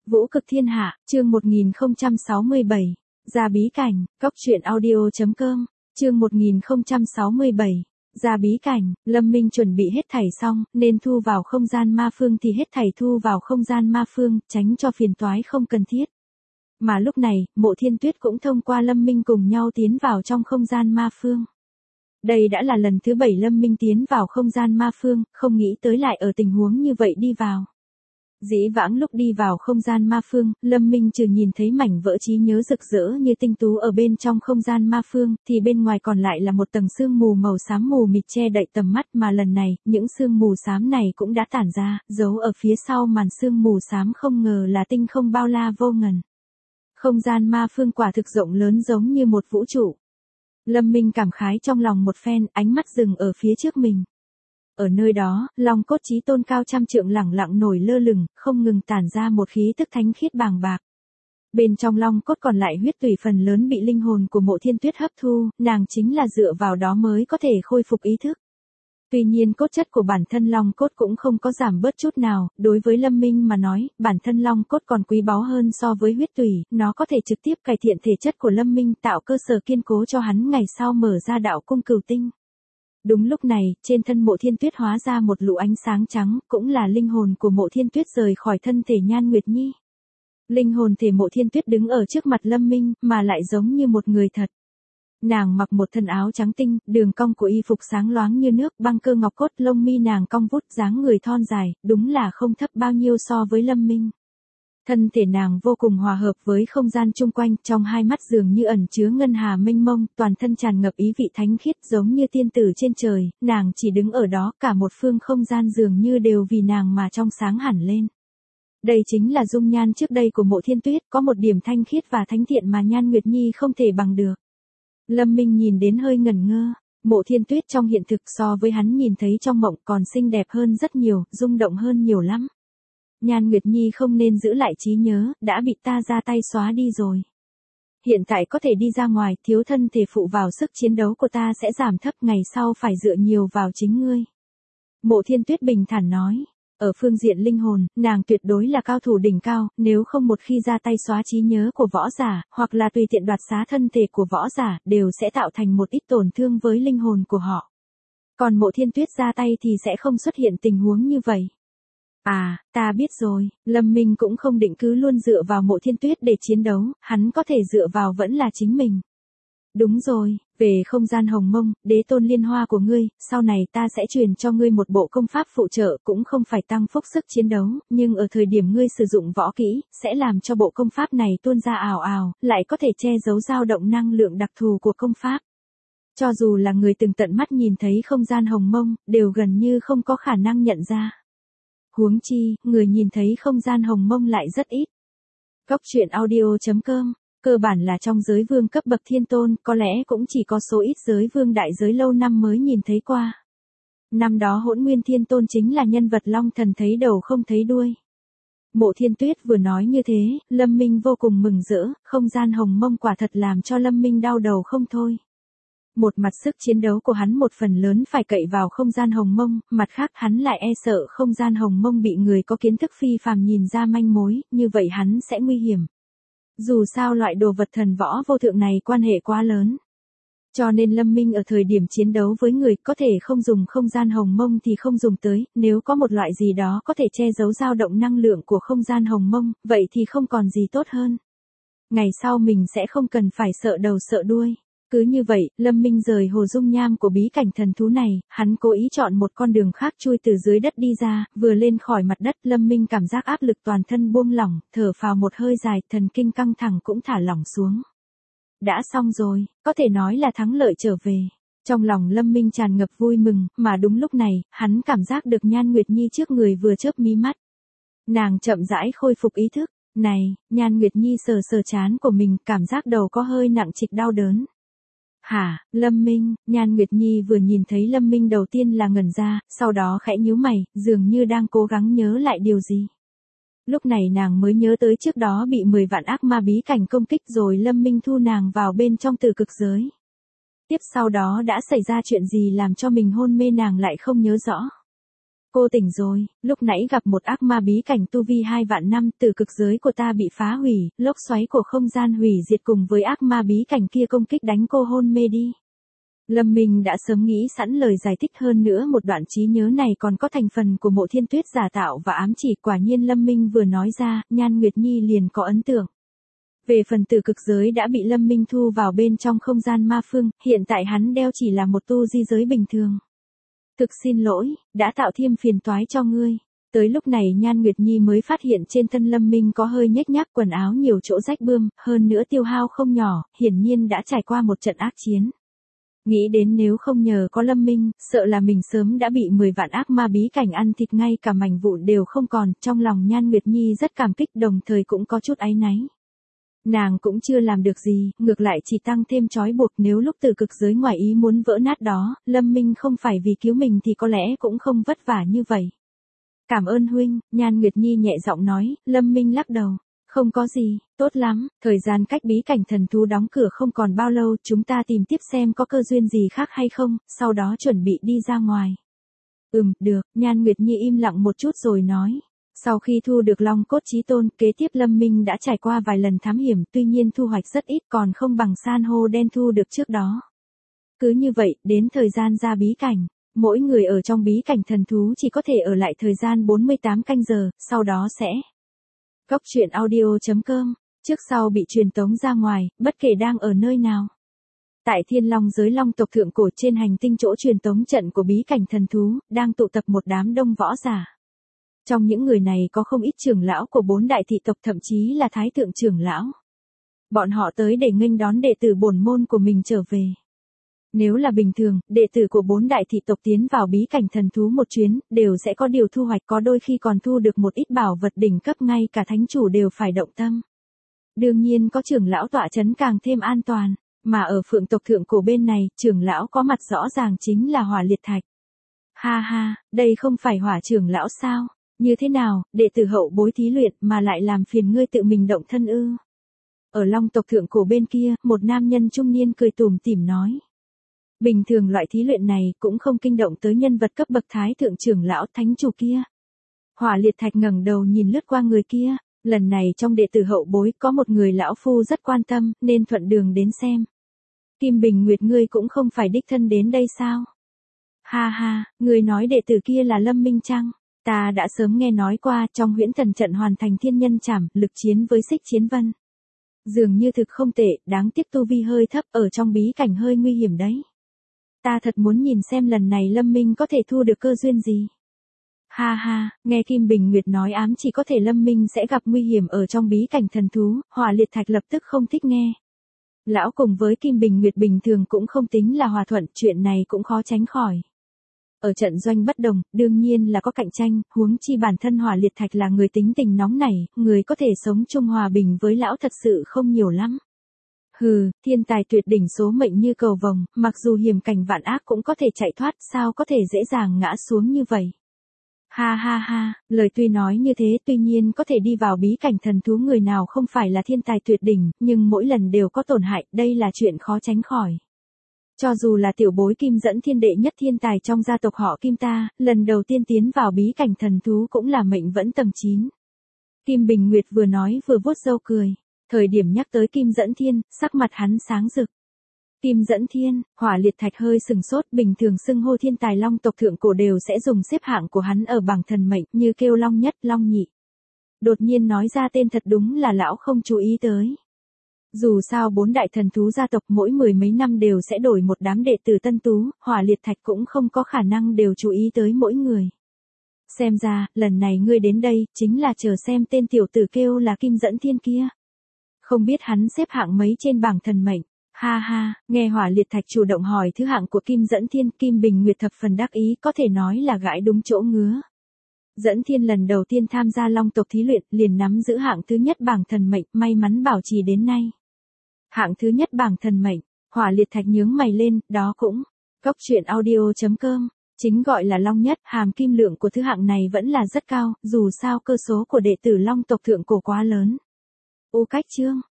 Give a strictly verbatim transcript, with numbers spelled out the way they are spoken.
Vũ cực thiên hạ, chương một nghìn không trăm sáu mươi bảy. Ra bí cảnh, cóc truyện audio chấm com, chương một nghìn không trăm sáu mươi bảy. Ra bí cảnh, Lâm Minh chuẩn bị hết thảy xong, nên thu vào không gian ma phương thì hết thảy thu vào không gian ma phương, tránh cho phiền toái không cần thiết. Mà lúc này, Mộ Thiên Tuyết cũng thông qua Lâm Minh cùng nhau tiến vào trong không gian ma phương. Đây đã là lần thứ bảy Lâm Minh tiến vào không gian ma phương, không nghĩ tới lại ở tình huống như vậy đi vào. Dĩ vãng lúc đi vào không gian ma phương, Lâm Minh trừ nhìn thấy mảnh vỡ trí nhớ rực rỡ như tinh tú ở bên trong không gian ma phương, thì bên ngoài còn lại là một tầng sương mù màu xám mù mịt che đậy tầm mắt, mà lần này, những sương mù xám này cũng đã tản ra, giấu ở phía sau màn sương mù xám không ngờ là tinh không bao la vô ngần. Không gian ma phương quả thực rộng lớn giống như một vũ trụ. Lâm Minh cảm khái trong lòng một phen, ánh mắt dừng ở phía trước mình. Ở nơi đó, long cốt chí tôn cao trăm trượng lẳng lặng nổi lơ lửng, không ngừng tản ra một khí tức thánh khiết bàng bạc. Bên trong long cốt còn lại huyết tủy phần lớn bị linh hồn của Mộ Thiên Tuyết hấp thu, nàng chính là dựa vào đó mới có thể khôi phục ý thức. Tuy nhiên cốt chất của bản thân long cốt cũng không có giảm bớt chút nào, đối với Lâm Minh mà nói, bản thân long cốt còn quý báu hơn so với huyết tủy, nó có thể trực tiếp cải thiện thể chất của Lâm Minh, tạo cơ sở kiên cố cho hắn ngày sau mở ra đạo cung cửu tinh. Đúng lúc này, trên thân Mộ Thiên Tuyết hóa ra một lũ ánh sáng trắng, cũng là linh hồn của Mộ Thiên Tuyết rời khỏi thân thể Nhan Nguyệt Nhi. Linh hồn thể Mộ Thiên Tuyết đứng ở trước mặt Lâm Minh, mà lại giống như một người thật. Nàng mặc một thân áo trắng tinh, đường cong của y phục sáng loáng như nước, băng cơ ngọc cốt, lông mi nàng cong vút, dáng người thon dài, đúng là không thấp bao nhiêu so với Lâm Minh. Thân thể nàng vô cùng hòa hợp với không gian chung quanh, trong hai mắt dường như ẩn chứa ngân hà mênh mông, toàn thân tràn ngập ý vị thánh khiết giống như tiên tử trên trời, nàng chỉ đứng ở đó, cả một phương không gian dường như đều vì nàng mà trong sáng hẳn lên. Đây chính là dung nhan trước đây của Mộ Thiên Tuyết, có một điểm thanh khiết và thánh thiện mà Nhan Nguyệt Nhi không thể bằng được. Lâm Minh nhìn đến hơi ngẩn ngơ, Mộ Thiên Tuyết trong hiện thực so với hắn nhìn thấy trong mộng còn xinh đẹp hơn rất nhiều, rung động hơn nhiều lắm. Nhan Nguyệt Nhi không nên giữ lại trí nhớ, đã bị ta ra tay xóa đi rồi. Hiện tại có thể đi ra ngoài, thiếu thân thể phụ vào sức chiến đấu của ta sẽ giảm thấp, ngày sau phải dựa nhiều vào chính ngươi. Mộ Thiên Tuyết bình thản nói, ở phương diện linh hồn, nàng tuyệt đối là cao thủ đỉnh cao, nếu không một khi ra tay xóa trí nhớ của võ giả, hoặc là tùy tiện đoạt xá thân thể của võ giả, đều sẽ tạo thành một ít tổn thương với linh hồn của họ. Còn Mộ Thiên Tuyết ra tay thì sẽ không xuất hiện tình huống như vậy. À, ta biết rồi, Lâm Minh cũng không định cứ luôn dựa vào Mộ Thiên Tuyết để chiến đấu, hắn có thể dựa vào vẫn là chính mình. Đúng rồi, về không gian hồng mông, đế tôn liên hoa của ngươi, sau này ta sẽ truyền cho ngươi một bộ công pháp phụ trợ, cũng không phải tăng phúc sức chiến đấu, nhưng ở thời điểm ngươi sử dụng võ kỹ, sẽ làm cho bộ công pháp này tuôn ra ảo ảo, lại có thể che giấu dao động năng lượng đặc thù của công pháp. Cho dù là người từng tận mắt nhìn thấy không gian hồng mông, đều gần như không có khả năng nhận ra. Huống chi, người nhìn thấy không gian hồng mông lại rất ít. Cóc truyện audio chấm com, cơ bản là trong giới vương cấp bậc thiên tôn, có lẽ cũng chỉ có số ít giới vương đại giới lâu năm mới nhìn thấy qua. Năm đó Hỗn Nguyên Thiên Tôn chính là nhân vật long thần thấy đầu không thấy đuôi. Mộ Thiên Tuyết vừa nói như thế, Lâm Minh vô cùng mừng rỡ, không gian hồng mông quả thật làm cho Lâm Minh đau đầu không thôi. Một mặt sức chiến đấu của hắn một phần lớn phải cậy vào không gian hồng mông, mặt khác hắn lại e sợ không gian hồng mông bị người có kiến thức phi phàm nhìn ra manh mối, như vậy hắn sẽ nguy hiểm. Dù sao loại đồ vật thần võ vô thượng này quan hệ quá lớn. Cho nên Lâm Minh ở thời điểm chiến đấu với người có thể không dùng không gian hồng mông thì không dùng tới, nếu có một loại gì đó có thể che giấu dao động năng lượng của không gian hồng mông, vậy thì không còn gì tốt hơn. Ngày sau mình sẽ không cần phải sợ đầu sợ đuôi. Cứ như vậy, Lâm Minh rời hồ dung nham của bí cảnh thần thú này, hắn cố ý chọn một con đường khác chui từ dưới đất đi ra, vừa lên khỏi mặt đất, Lâm Minh cảm giác áp lực toàn thân buông lỏng, thở phào một hơi dài, thần kinh căng thẳng cũng thả lỏng xuống. Đã xong rồi, có thể nói là thắng lợi trở về. Trong lòng Lâm Minh tràn ngập vui mừng, mà đúng lúc này, hắn cảm giác được Nhan Nguyệt Nhi trước người vừa chớp mí mắt. Nàng chậm rãi khôi phục ý thức, này, Nhan Nguyệt Nhi sờ sờ trán của mình, cảm giác đầu có hơi nặng trịch đau đớn. Hả, Lâm Minh, Nhan Nguyệt Nhi vừa nhìn thấy Lâm Minh đầu tiên là ngẩn ra, sau đó khẽ nhíu mày, dường như đang cố gắng nhớ lại điều gì. Lúc này nàng mới nhớ tới trước đó bị mười vạn ác ma bí cảnh công kích rồi Lâm Minh thu nàng vào bên trong tử cực giới. Tiếp sau đó đã xảy ra chuyện gì làm cho mình hôn mê nàng lại không nhớ rõ. cô tỉnh rồi, lúc nãy gặp một ác ma bí cảnh tu vi hai vạn năm, tử cực giới của ta bị phá hủy, lốc xoáy của không gian hủy diệt cùng với ác ma bí cảnh kia công kích đánh cô hôn mê đi. Lâm Minh đã sớm nghĩ sẵn lời giải thích, hơn nữa một đoạn trí nhớ này còn có thành phần của Mộ Thiên Tuyết giả tạo và ám chỉ, quả nhiên Lâm Minh vừa nói ra, Nhan Nguyệt Nhi liền có ấn tượng. Về phần tử cực giới đã bị Lâm Minh thu vào bên trong không gian ma phương, hiện tại hắn đeo chỉ là một tu di giới bình thường. Thực xin lỗi, đã tạo thêm phiền toái cho ngươi. Tới lúc này Nhan Nguyệt Nhi mới phát hiện trên thân Lâm Minh có hơi nhếch nhác, quần áo nhiều chỗ rách bươm, hơn nữa tiêu hao không nhỏ, hiển nhiên đã trải qua một trận ác chiến. Nghĩ đến nếu không nhờ có Lâm Minh, sợ là mình sớm đã bị mười vạn ác ma bí cảnh ăn thịt, ngay cả mảnh vụn đều không còn, trong lòng Nhan Nguyệt Nhi rất cảm kích, đồng thời cũng có chút áy náy. Nàng cũng chưa làm được gì, ngược lại chỉ tăng thêm trói buộc, nếu lúc tử cực giới ngoài ý muốn vỡ nát đó, Lâm Minh không phải vì cứu mình thì có lẽ cũng không vất vả như vậy. Cảm ơn huynh, Nhan Nguyệt Nhi nhẹ giọng nói. Lâm Minh lắc đầu. Không có gì, tốt lắm, thời gian cách bí cảnh thần thú đóng cửa không còn bao lâu, chúng ta tìm tiếp xem có cơ duyên gì khác hay không, sau đó chuẩn bị đi ra ngoài. Ừm, được, Nhan Nguyệt Nhi im lặng một chút rồi nói. Sau khi thu được Long Cốt Chí Tôn, kế tiếp Lâm Minh đã trải qua vài lần thám hiểm, tuy nhiên thu hoạch rất ít, còn không bằng san hô đen thu được trước đó. Cứ như vậy, đến thời gian ra bí cảnh, mỗi người ở trong bí cảnh thần thú chỉ có thể ở lại thời gian bốn mươi tám canh giờ, sau đó sẽ... Góc truyện audio chấm com, trước sau bị truyền tống ra ngoài, bất kể đang ở nơi nào. Tại Thiên Long giới Long tộc thượng cổ, trên hành tinh chỗ truyền tống trận của bí cảnh thần thú, đang tụ tập một đám đông võ giả. Trong những người này có không ít trưởng lão của bốn đại thị tộc, thậm chí là thái thượng trưởng lão. Bọn họ tới để nghênh đón đệ tử bổn môn của mình trở về. Nếu là bình thường, đệ tử của bốn đại thị tộc tiến vào bí cảnh thần thú một chuyến, đều sẽ có điều thu hoạch, có đôi khi còn thu được một ít bảo vật đỉnh cấp, ngay cả thánh chủ đều phải động tâm. Đương nhiên có trưởng lão tọa chấn càng thêm an toàn, mà ở Phượng tộc thượng cổ bên này, trưởng lão có mặt rõ ràng chính là Hỏa Liệt Thạch. Ha ha, đây không phải Hỏa trưởng lão sao? Như thế nào, đệ tử hậu bối thí luyện mà lại làm phiền ngươi tự mình động thân ư? Ở Long tộc thượng cổ bên kia, một nam nhân trung niên cười tủm tỉm nói. Bình thường loại thí luyện này cũng không kinh động tới nhân vật cấp bậc thái thượng trưởng lão thánh chủ kia. Hỏa Liệt Thạch ngẩng đầu nhìn lướt qua người kia, lần này trong đệ tử hậu bối có một người lão phu rất quan tâm, nên thuận đường đến xem. Kim Bình Nguyệt, ngươi cũng không phải đích thân đến đây sao? Ha ha, người nói đệ tử kia là Lâm Minh chăng? Ta đã sớm nghe nói qua, trong huyễn thần trận hoàn thành thiên nhân trảm, lực chiến với Xích Chiến Vân. Dường như thực không tệ, đáng tiếc tu vi hơi thấp, ở trong bí cảnh hơi nguy hiểm đấy. Ta thật muốn nhìn xem lần này Lâm Minh có thể thu được cơ duyên gì. Ha ha, nghe Kim Bình Nguyệt nói ám chỉ có thể Lâm Minh sẽ gặp nguy hiểm ở trong bí cảnh thần thú, Hỏa Liệt Thạch lập tức không thích nghe. Lão cùng với Kim Bình Nguyệt bình thường cũng không tính là hòa thuận, chuyện này cũng khó tránh khỏi. Ở trận doanh bất đồng, đương nhiên là có cạnh tranh, huống chi bản thân Hỏa Liệt Thạch là người tính tình nóng nảy, người có thể sống chung hòa bình với lão thật sự không nhiều lắm. Hừ, thiên tài tuyệt đỉnh số mệnh như cầu vồng, mặc dù hiểm cảnh vạn ác cũng có thể chạy thoát, sao có thể dễ dàng ngã xuống như vậy. Ha ha ha, lời tuy nói như thế, tuy nhiên có thể đi vào bí cảnh thần thú người nào không phải là thiên tài tuyệt đỉnh, nhưng mỗi lần đều có tổn hại, đây là chuyện khó tránh khỏi. Cho dù là tiểu bối Kim Dẫn Thiên đệ nhất thiên tài trong gia tộc họ Kim ta, lần đầu tiên tiến vào bí cảnh thần thú cũng là mệnh vẫn tầng chín. Kim Bình Nguyệt vừa nói vừa vuốt râu cười. Thời điểm nhắc tới Kim Dẫn Thiên, sắc mặt hắn sáng rực. Kim Dẫn Thiên, Hỏa Liệt Thạch hơi sừng sốt, bình thường xưng hô thiên tài Long tộc thượng cổ đều sẽ dùng xếp hạng của hắn ở bảng thần mệnh, như kêu Long nhất, Long nhị. Đột nhiên nói ra tên thật đúng là lão không chú ý tới. Dù sao bốn đại thần thú gia tộc mỗi mười mấy năm đều sẽ đổi một đám đệ tử tân tú, Hỏa Liệt Thạch cũng không có khả năng đều chú ý tới mỗi người. Xem ra, lần này ngươi đến đây, chính là chờ xem tên tiểu tử kêu là Kim Dẫn Thiên kia. Không biết hắn xếp hạng mấy trên bảng thần mệnh. Ha ha, nghe Hỏa Liệt Thạch chủ động hỏi thứ hạng của Kim Dẫn Thiên, Kim Bình Nguyệt thập phần đắc ý, có thể nói là gãi đúng chỗ ngứa. Dẫn Thiên lần đầu tiên tham gia Long tộc thí luyện, liền nắm giữ hạng thứ nhất bảng thần mệnh, may mắn bảo trì đến nay. Hạng thứ nhất bảng thần mệnh, Hỏa Liệt Thạch nhướng mày lên, đó cũng. Góc truyện audio chấm com, chính gọi là Long nhất, hàm kim lượng của thứ hạng này vẫn là rất cao, dù sao cơ số của đệ tử Long tộc thượng cổ quá lớn. U Cách Chương,